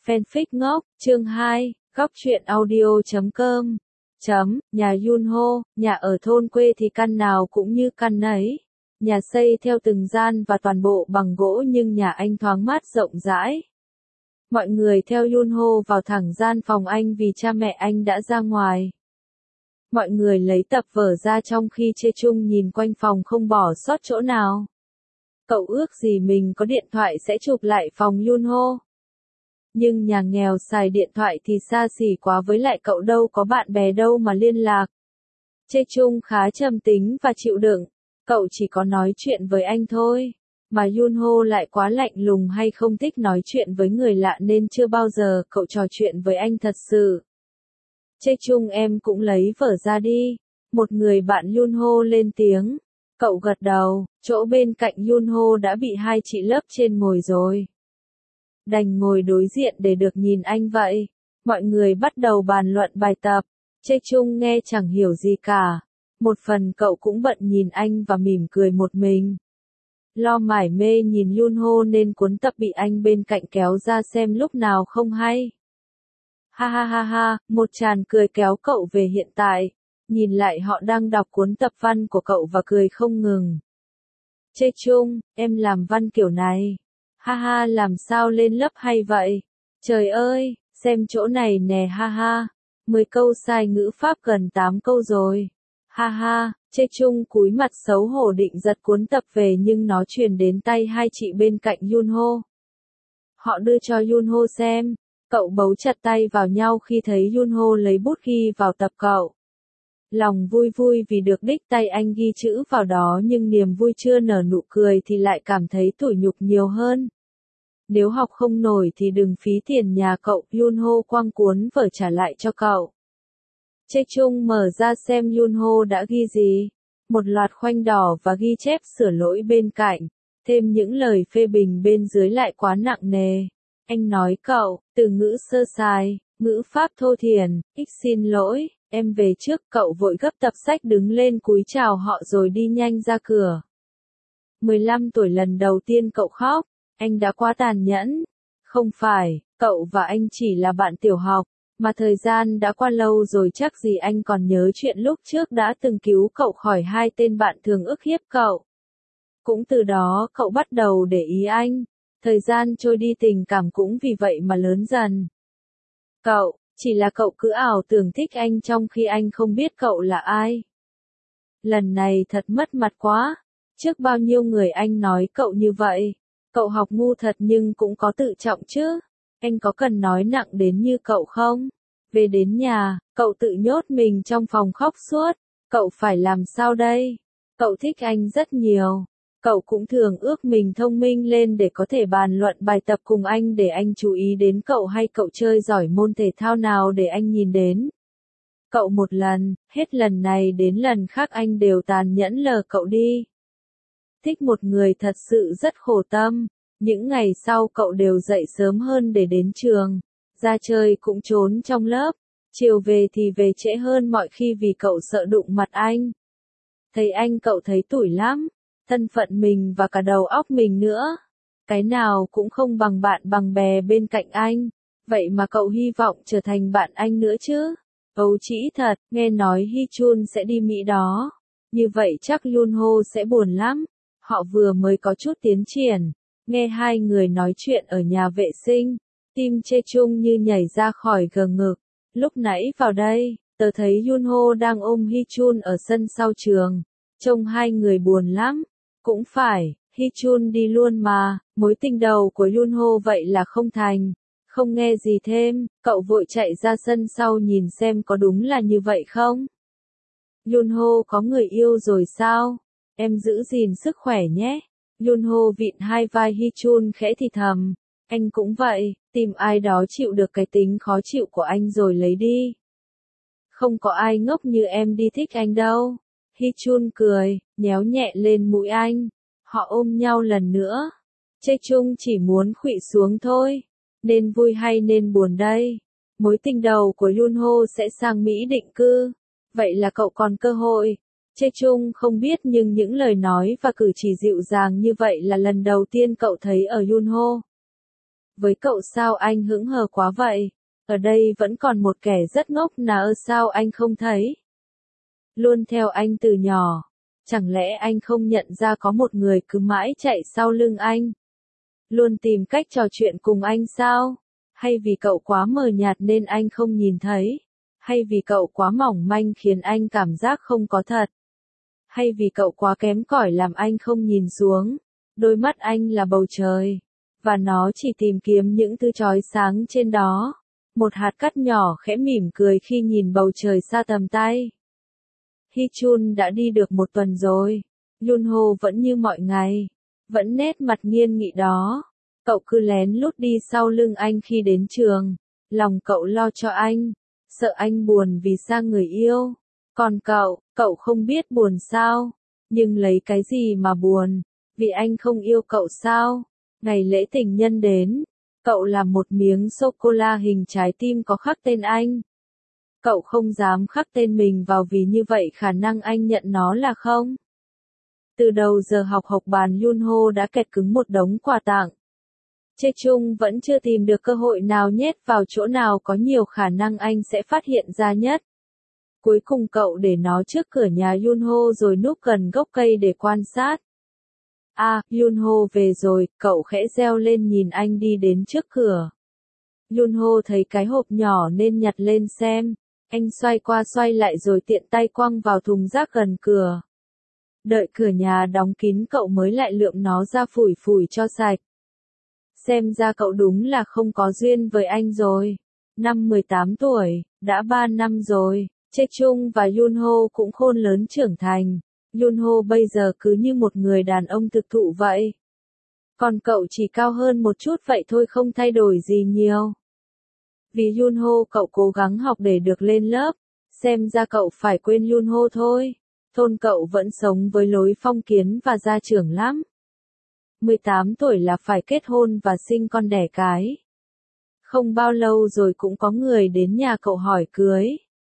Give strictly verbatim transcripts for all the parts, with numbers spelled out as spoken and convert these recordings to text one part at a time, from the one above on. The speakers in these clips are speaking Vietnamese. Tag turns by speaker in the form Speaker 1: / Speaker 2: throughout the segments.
Speaker 1: Fanfic ngốc, chương hai, góc truyện audio chấm com. Chấm, nhà Yunho, nhà ở thôn quê thì căn nào cũng như căn nấy. Nhà xây theo từng gian và toàn bộ bằng gỗ nhưng nhà anh thoáng mát rộng rãi. Mọi người theo Yunho vào thẳng gian phòng anh vì cha mẹ anh đã ra ngoài. Mọi người lấy tập vở ra trong khi Chê Chung nhìn quanh phòng không bỏ sót chỗ nào. Cậu ước gì mình có điện thoại sẽ chụp lại phòng Yunho. Nhưng nhà nghèo xài điện thoại thì xa xỉ quá, với lại cậu đâu có bạn bè đâu mà liên lạc. Chê Chung khá trầm tính và chịu đựng, cậu chỉ có nói chuyện với anh thôi. Mà Yunho lại quá lạnh lùng hay không thích nói chuyện với người lạ nên chưa bao giờ cậu trò chuyện với anh thật sự. Chê Chung em cũng lấy vở ra đi. Một người bạn Yunho lên tiếng. Cậu gật đầu, chỗ bên cạnh Yunho đã bị hai chị lớp trên ngồi rồi. Đành ngồi đối diện để được nhìn anh vậy. Mọi người bắt đầu bàn luận bài tập. Chê Chung nghe chẳng hiểu gì cả. Một phần cậu cũng bận nhìn anh và mỉm cười một mình. Lo mải mê nhìn Yunho nên cuốn tập bị anh bên cạnh kéo ra xem lúc nào không hay. Ha ha ha ha, một tràng cười kéo cậu về hiện tại. Nhìn lại họ đang đọc cuốn tập văn của cậu và cười không ngừng. Chê Chung, em làm văn kiểu này. Ha ha, làm sao lên lớp hay vậy? Trời ơi, xem chỗ này nè, ha ha. Mười câu sai ngữ pháp gần tám câu rồi. Ha ha, Chê Chung cúi mặt xấu hổ định giật cuốn tập về nhưng nó truyền đến tay hai chị bên cạnh Yunho. Họ đưa cho Yunho xem. Cậu bấu chặt tay vào nhau khi thấy Yunho lấy bút ghi vào tập cậu. Lòng vui vui vì được đích tay anh ghi chữ vào đó, nhưng niềm vui chưa nở nụ cười thì lại cảm thấy tủi nhục nhiều hơn. Nếu học không nổi thì đừng phí tiền nhà cậu. Yunho quăng cuốn vở trả lại cho cậu. Chê Chung mở ra xem Yunho đã ghi gì. Một loạt khoanh đỏ và ghi chép sửa lỗi bên cạnh. Thêm những lời phê bình bên dưới lại quá nặng nề. Anh nói cậu, từ ngữ sơ sài, ngữ pháp thô thiển, ích xin lỗi, em về trước. Cậu vội gấp tập sách đứng lên cúi chào họ rồi đi nhanh ra cửa. mười lăm tuổi lần đầu tiên cậu khóc, anh đã quá tàn nhẫn. Không phải, cậu và anh chỉ là bạn tiểu học, mà thời gian đã qua lâu rồi chắc gì anh còn nhớ chuyện lúc trước đã từng cứu cậu khỏi hai tên bạn thường ức hiếp cậu. Cũng từ đó cậu bắt đầu để ý anh. Thời gian trôi đi tình cảm cũng vì vậy mà lớn dần. Cậu, chỉ là cậu cứ ảo tưởng thích anh trong khi anh không biết cậu là ai. Lần này thật mất mặt quá. Trước bao nhiêu người anh nói cậu như vậy. Cậu học ngu thật nhưng cũng có tự trọng chứ. Anh có cần nói nặng đến như cậu không? Về đến nhà, cậu tự nhốt mình trong phòng khóc suốt. Cậu phải làm sao đây? Cậu thích anh rất nhiều. Cậu cũng thường ước mình thông minh lên để có thể bàn luận bài tập cùng anh để anh chú ý đến cậu, hay cậu chơi giỏi môn thể thao nào để anh nhìn đến. Cậu một lần, hết lần này đến lần khác anh đều tàn nhẫn lờ cậu đi. Thích một người thật sự rất khổ tâm. Những ngày sau cậu đều dậy sớm hơn để đến trường. Ra chơi cũng trốn trong lớp. Chiều về thì về trễ hơn mọi khi vì cậu sợ đụng mặt anh. Thấy anh cậu thấy tủi lắm. Thân phận mình và cả đầu óc mình nữa. Cái nào cũng không bằng bạn bằng bè bên cạnh anh. Vậy mà cậu hy vọng trở thành bạn anh nữa chứ. Ấu trĩ thật, nghe nói Hichun sẽ đi Mỹ đó. Như vậy chắc Yunho sẽ buồn lắm. Họ vừa mới có chút tiến triển. Nghe hai người nói chuyện ở nhà vệ sinh. Tim Chê Chung như nhảy ra khỏi gờ ngực. Lúc nãy vào đây, tớ thấy Yunho đang ôm Hichun ở sân sau trường. Trông hai người buồn lắm. Cũng phải, Hichun đi luôn mà, mối tình đầu của Yunho vậy là không thành. Không nghe gì thêm, cậu vội chạy ra sân sau nhìn xem có đúng là như vậy không. Yunho có người yêu rồi sao? Em giữ gìn sức khỏe nhé. Yunho vịn hai vai Hichun khẽ thì thầm. Anh cũng vậy, tìm ai đó chịu được cái tính khó chịu của anh rồi lấy đi. Không có ai ngốc như em đi thích anh đâu. Hichun cười, nhéo nhẹ lên mũi anh. Họ ôm nhau lần nữa. Chê Chung chỉ muốn khuỵu xuống thôi. Nên vui hay nên buồn đây? Mối tình đầu của Yunho sẽ sang Mỹ định cư. Vậy là cậu còn cơ hội. Chê Chung không biết nhưng những lời nói và cử chỉ dịu dàng như vậy là lần đầu tiên cậu thấy ở Yunho. Với cậu sao anh hững hờ quá vậy? Ở đây vẫn còn một kẻ rất ngốc nào sao anh không thấy? Luôn theo anh từ nhỏ. Chẳng lẽ anh không nhận ra có một người cứ mãi chạy sau lưng anh? Luôn tìm cách trò chuyện cùng anh sao? Hay vì cậu quá mờ nhạt nên anh không nhìn thấy? Hay vì cậu quá mỏng manh khiến anh cảm giác không có thật? Hay vì cậu quá kém cỏi làm anh không nhìn xuống? Đôi mắt anh là bầu trời, và nó chỉ tìm kiếm những thứ chói sáng trên đó. Một hạt cát nhỏ khẽ mỉm cười khi nhìn bầu trời xa tầm tay. Hichun đã đi được một tuần rồi. Yunho vẫn như mọi ngày, vẫn nét mặt nghiêm nghị đó. Cậu cứ lén lút đi sau lưng anh khi đến trường. Lòng cậu lo cho anh, sợ anh buồn vì xa người yêu. Còn cậu, cậu không biết buồn sao? Nhưng lấy cái gì mà buồn? Vì anh không yêu cậu sao? Ngày lễ tình nhân đến, cậu làm một miếng sô-cô-la hình trái tim có khắc tên anh. Cậu không dám khắc tên mình vào vì như vậy khả năng anh nhận nó là không. Từ đầu giờ học học bàn Yunho đã kẹt cứng một đống quà tặng. Chae-chung vẫn chưa tìm được cơ hội nào nhét vào chỗ nào có nhiều khả năng anh sẽ phát hiện ra nhất. Cuối cùng cậu để nó trước cửa nhà Yunho rồi núp gần gốc cây để quan sát. À, Yunho về rồi, cậu khẽ reo lên nhìn anh đi đến trước cửa. Yunho thấy cái hộp nhỏ nên nhặt lên xem. Anh xoay qua xoay lại rồi tiện tay quăng vào thùng rác gần cửa. Đợi cửa nhà đóng kín cậu mới lại lượm nó ra phủi phủi cho sạch. Xem ra cậu đúng là không có duyên với anh rồi. Năm mười tám tuổi, đã ba năm rồi, Chae-chung và Yunho cũng khôn lớn trưởng thành. Yunho bây giờ cứ như một người đàn ông thực thụ vậy. Còn cậu chỉ cao hơn một chút vậy thôi không thay đổi gì nhiều. Vì Yunho cậu cố gắng học để được lên lớp, xem ra cậu phải quên Yunho thôi. Thôn cậu vẫn sống với lối phong kiến và gia trưởng lắm. mười tám tuổi là phải kết hôn và sinh con đẻ cái. Không bao lâu rồi cũng có người đến nhà cậu hỏi cưới.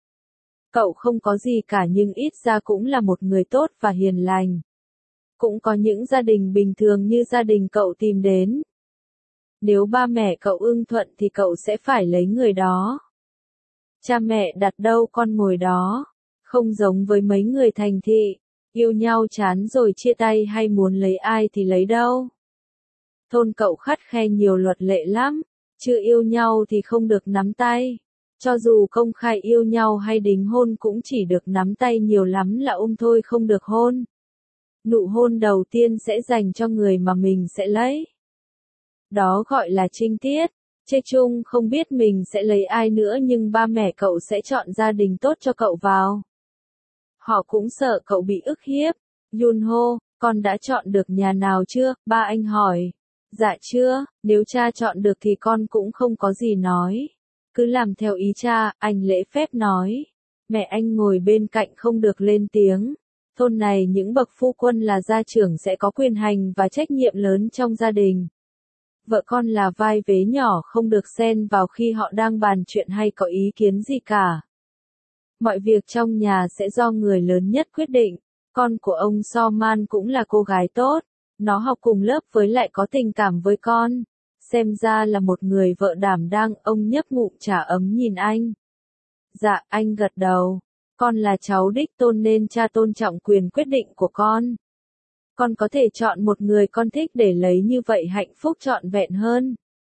Speaker 1: Cậu không có gì cả nhưng ít ra cũng là một người tốt và hiền lành. Cũng có những gia đình bình thường như gia đình cậu tìm đến. Nếu ba mẹ cậu ưng thuận thì cậu sẽ phải lấy người đó. Cha mẹ đặt đâu con ngồi đó. Không giống với mấy người thành thị, yêu nhau chán rồi chia tay hay muốn lấy ai thì lấy đâu. Thôn cậu khắt khe nhiều luật lệ lắm, chưa yêu nhau thì không được nắm tay. Cho dù công khai yêu nhau hay đính hôn cũng chỉ được nắm tay, nhiều lắm là ôm thôi không được hôn. Nụ hôn đầu tiên sẽ dành cho người mà mình sẽ lấy. Đó gọi là trinh tiết. Chae-chung không biết mình sẽ lấy ai nữa nhưng ba mẹ cậu sẽ chọn gia đình tốt cho cậu vào. Họ cũng sợ cậu bị ức hiếp. Yunho, con đã chọn được nhà nào chưa? Ba anh hỏi. Dạ chưa, nếu cha chọn được thì con cũng không có gì nói. Cứ làm theo ý cha, anh lễ phép nói. Mẹ anh ngồi bên cạnh không được lên tiếng. Thôn này những bậc phu quân là gia trưởng sẽ có quyền hành và trách nhiệm lớn trong gia đình. Vợ con là vai vế nhỏ không được xen vào khi họ đang bàn chuyện hay có ý kiến gì cả. Mọi việc trong nhà sẽ do người lớn nhất quyết định. Con của ông So Man cũng là cô gái tốt. Nó học cùng lớp với lại có tình cảm với con. Xem ra là một người vợ đảm đang. Ông nhấp ngụm trà ấm nhìn anh. Dạ, anh gật đầu. Con là cháu đích tôn nên cha tôn trọng quyền quyết định của con. Con có thể chọn một người con thích để lấy, như vậy hạnh phúc trọn vẹn hơn.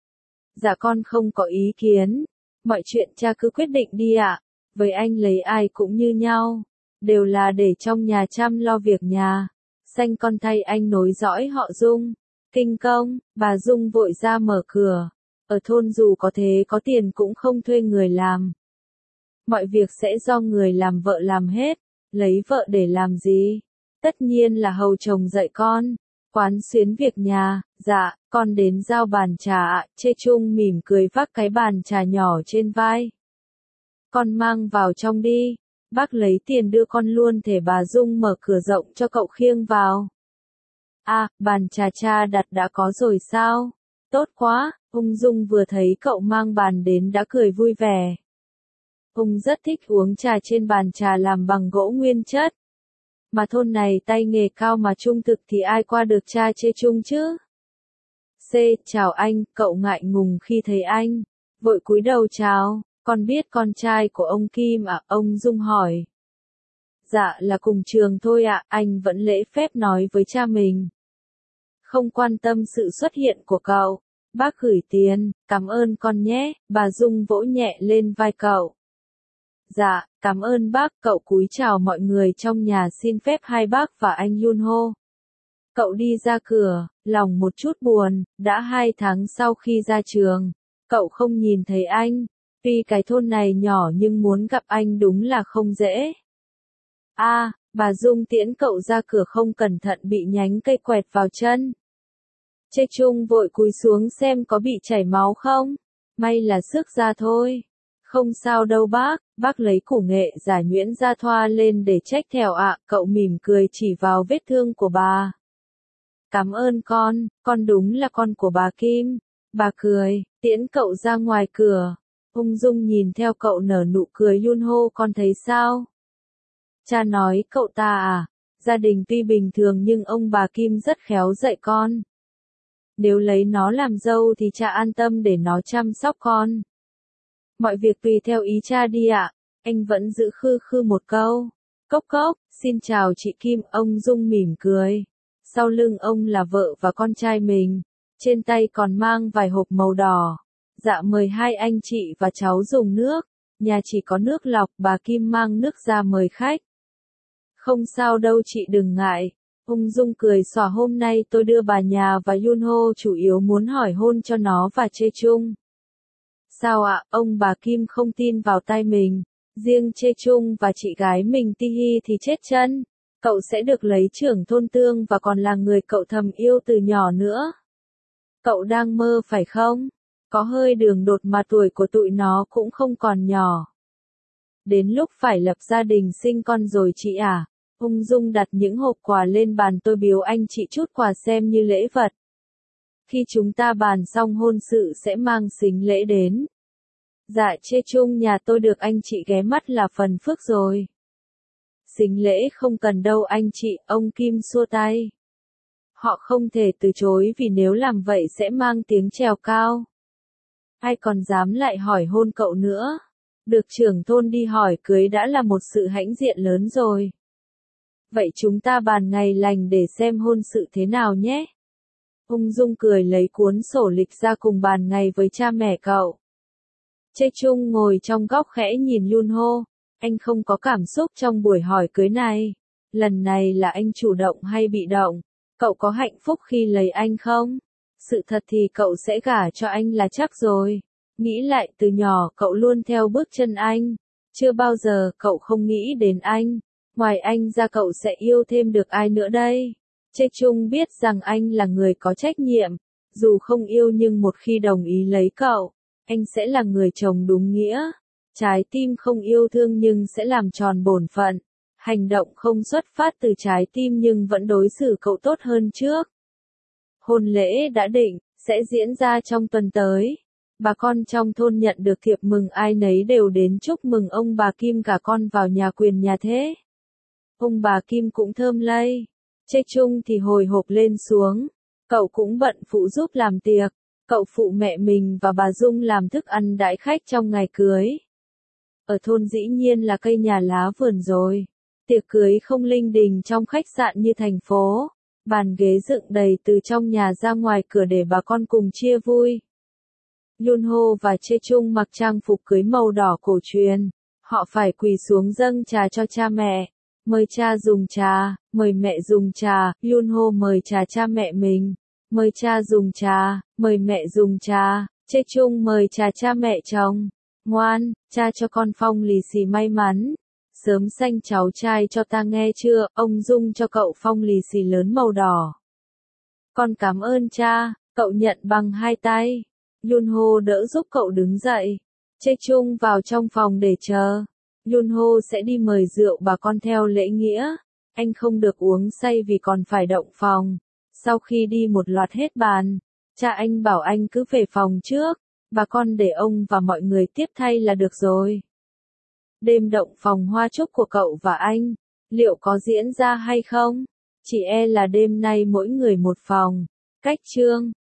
Speaker 1: Dạ con không có ý kiến. Mọi chuyện cha cứ quyết định đi ạ. Với anh lấy ai cũng như nhau. Đều là để trong nhà chăm lo việc nhà. Sanh con thay anh nối dõi họ Dung. Kinh công, bà Dung vội ra mở cửa. Ở thôn dù có thế có tiền cũng không thuê người làm. Mọi việc sẽ do người làm vợ làm hết. Lấy vợ để làm gì? Tất nhiên là hầu chồng dạy con. Quán xuyến việc nhà. Dạ, con đến giao bàn trà ạ. Chae-chung mỉm cười vác cái bàn trà nhỏ trên vai. Con mang vào trong đi. Bác lấy tiền đưa con luôn. Thể bà Dung mở cửa rộng cho cậu khiêng vào. À, bàn trà cha đặt đã có rồi sao? Tốt quá. Ung Dung vừa thấy cậu mang bàn đến đã cười vui vẻ. Ung rất thích uống trà trên bàn trà làm bằng gỗ nguyên chất. Mà thôn này tay nghề cao mà trung thực thì ai qua được cha Chae-chung chứ? C. Chào anh, cậu ngại ngùng khi thấy anh. Vội cúi đầu chào, con biết con trai của ông Kim à, ông Dung hỏi. Dạ là cùng trường thôi ạ, anh vẫn lễ phép nói với cha mình. Không quan tâm sự xuất hiện của cậu. Bác gửi tiền, cảm ơn con nhé, bà Dung vỗ nhẹ lên vai cậu. Dạ, cảm ơn bác, cậu cúi chào mọi người trong nhà xin phép hai bác và anh Yunho. Cậu đi ra cửa, lòng một chút buồn, đã hai tháng sau khi ra trường, cậu không nhìn thấy anh. Tuy cái thôn này nhỏ nhưng muốn gặp anh đúng là không dễ. A, à, bà Dung tiễn cậu ra cửa không cẩn thận bị nhánh cây quẹt vào chân. Chê Trung vội cúi xuống xem có bị chảy máu không. May là xước da thôi. Không sao đâu bác, bác lấy củ nghệ giả nhuyễn ra thoa lên để trách thèo ạ, cậu mỉm cười chỉ vào vết thương của bà. Cảm ơn con, con đúng là con của bà Kim. Bà cười, tiễn cậu ra ngoài cửa. Ung Dung nhìn theo cậu nở nụ cười. Yunho, con thấy sao? Cha nói cậu ta à, gia đình tuy bình thường nhưng ông bà Kim rất khéo dạy con. Nếu lấy nó làm dâu thì cha an tâm để nó chăm sóc con. Mọi việc tùy theo ý cha đi ạ. Anh vẫn giữ khư khư một câu. Cốc cốc, xin chào chị Kim, ông Dung mỉm cười. Sau lưng ông là vợ và con trai mình. Trên tay còn mang vài hộp màu đỏ. Dạ mời hai anh chị và cháu dùng nước. Nhà chỉ có nước lọc, bà Kim mang nước ra mời khách. Không sao đâu chị đừng ngại. Ung Dung cười xòa, hôm nay tôi đưa bà nhà và Yunho chủ yếu muốn hỏi hôn cho nó và Chê Trung. Sao ạ, ông bà Kim không tin vào tai mình. Riêng Chê Trung và chị gái mình Ti Hi thì chết chân. Cậu sẽ được lấy trưởng thôn Tương và còn là người cậu thầm yêu từ nhỏ nữa. Cậu đang mơ phải không? Có hơi đường đột mà tuổi của tụi nó cũng không còn nhỏ. Đến lúc phải lập gia đình sinh con rồi chị à? Ung Dung đặt những hộp quà lên bàn, tôi biếu anh chị chút quà xem như lễ vật. Khi chúng ta bàn xong hôn sự sẽ mang sính lễ đến. Dạ Chê Trung, nhà tôi được anh chị ghé mắt là phần phước rồi. Sính lễ không cần đâu anh chị, ông Kim xua tay. Họ không thể từ chối vì nếu làm vậy sẽ mang tiếng trèo cao. Ai còn dám lại hỏi hôn cậu nữa. Được trưởng thôn đi hỏi cưới đã là một sự hãnh diện lớn rồi. Vậy chúng ta bàn ngày lành để xem hôn sự thế nào nhé. Ung Dung cười lấy cuốn sổ lịch ra cùng bàn ngày với cha mẹ cậu. Chê Trung ngồi trong góc khẽ nhìn Yunho. Anh không có cảm xúc trong buổi hỏi cưới này. Lần này là anh chủ động hay bị động? Cậu có hạnh phúc khi lấy anh không? Sự thật thì cậu sẽ gả cho anh là chắc rồi. Nghĩ lại từ nhỏ cậu luôn theo bước chân anh. Chưa bao giờ cậu không nghĩ đến anh. Ngoài anh ra cậu sẽ yêu thêm được ai nữa đây? Chê Trung biết rằng anh là người có trách nhiệm. Dù không yêu nhưng một khi đồng ý lấy cậu, anh sẽ là người chồng đúng nghĩa. Trái tim không yêu thương nhưng sẽ làm tròn bổn phận. Hành động không xuất phát từ trái tim nhưng vẫn đối xử cậu tốt hơn trước. Hôn lễ đã định, sẽ diễn ra trong tuần tới. Bà con trong thôn nhận được thiệp mừng, ai nấy đều đến chúc mừng ông bà Kim cả con vào nhà quyền nhà thế. Ông bà Kim cũng thơm lây. Chê Trung thì hồi hộp lên xuống. Cậu cũng bận phụ giúp làm tiệc. Cậu phụ mẹ mình và bà Dung làm thức ăn đãi khách trong ngày cưới. Ở thôn dĩ nhiên là cây nhà lá vườn rồi. Tiệc cưới không linh đình trong khách sạn như thành phố. Bàn ghế dựng đầy từ trong nhà ra ngoài cửa để bà con cùng chia vui. Yunho và Chê Trung mặc trang phục cưới màu đỏ cổ truyền. Họ phải quỳ xuống dâng trà cho cha mẹ. Mời cha dùng trà, mời mẹ dùng trà. Yunho mời trà cha mẹ mình. Mời cha dùng trà, mời mẹ dùng trà. Chê Trung mời trà cha mẹ chồng. Ngoan, cha cho con phong lì xì may mắn. Sớm sanh cháu trai cho ta nghe chưa, ông Dung cho cậu phong lì xì lớn màu đỏ. Con cảm ơn cha, cậu nhận bằng hai tay. Yunho đỡ giúp cậu đứng dậy. Chê Trung vào trong phòng để chờ. Yunho sẽ đi mời rượu bà con theo lễ nghĩa. Anh không được uống say vì còn phải động phòng. Sau khi đi một loạt hết bàn, cha anh bảo anh cứ về phòng trước. Bà con để ông và mọi người tiếp thay là được rồi. Đêm động phòng hoa chúc của cậu và anh, liệu có diễn ra hay không? Chỉ e là đêm nay mỗi người một phòng. Cách chương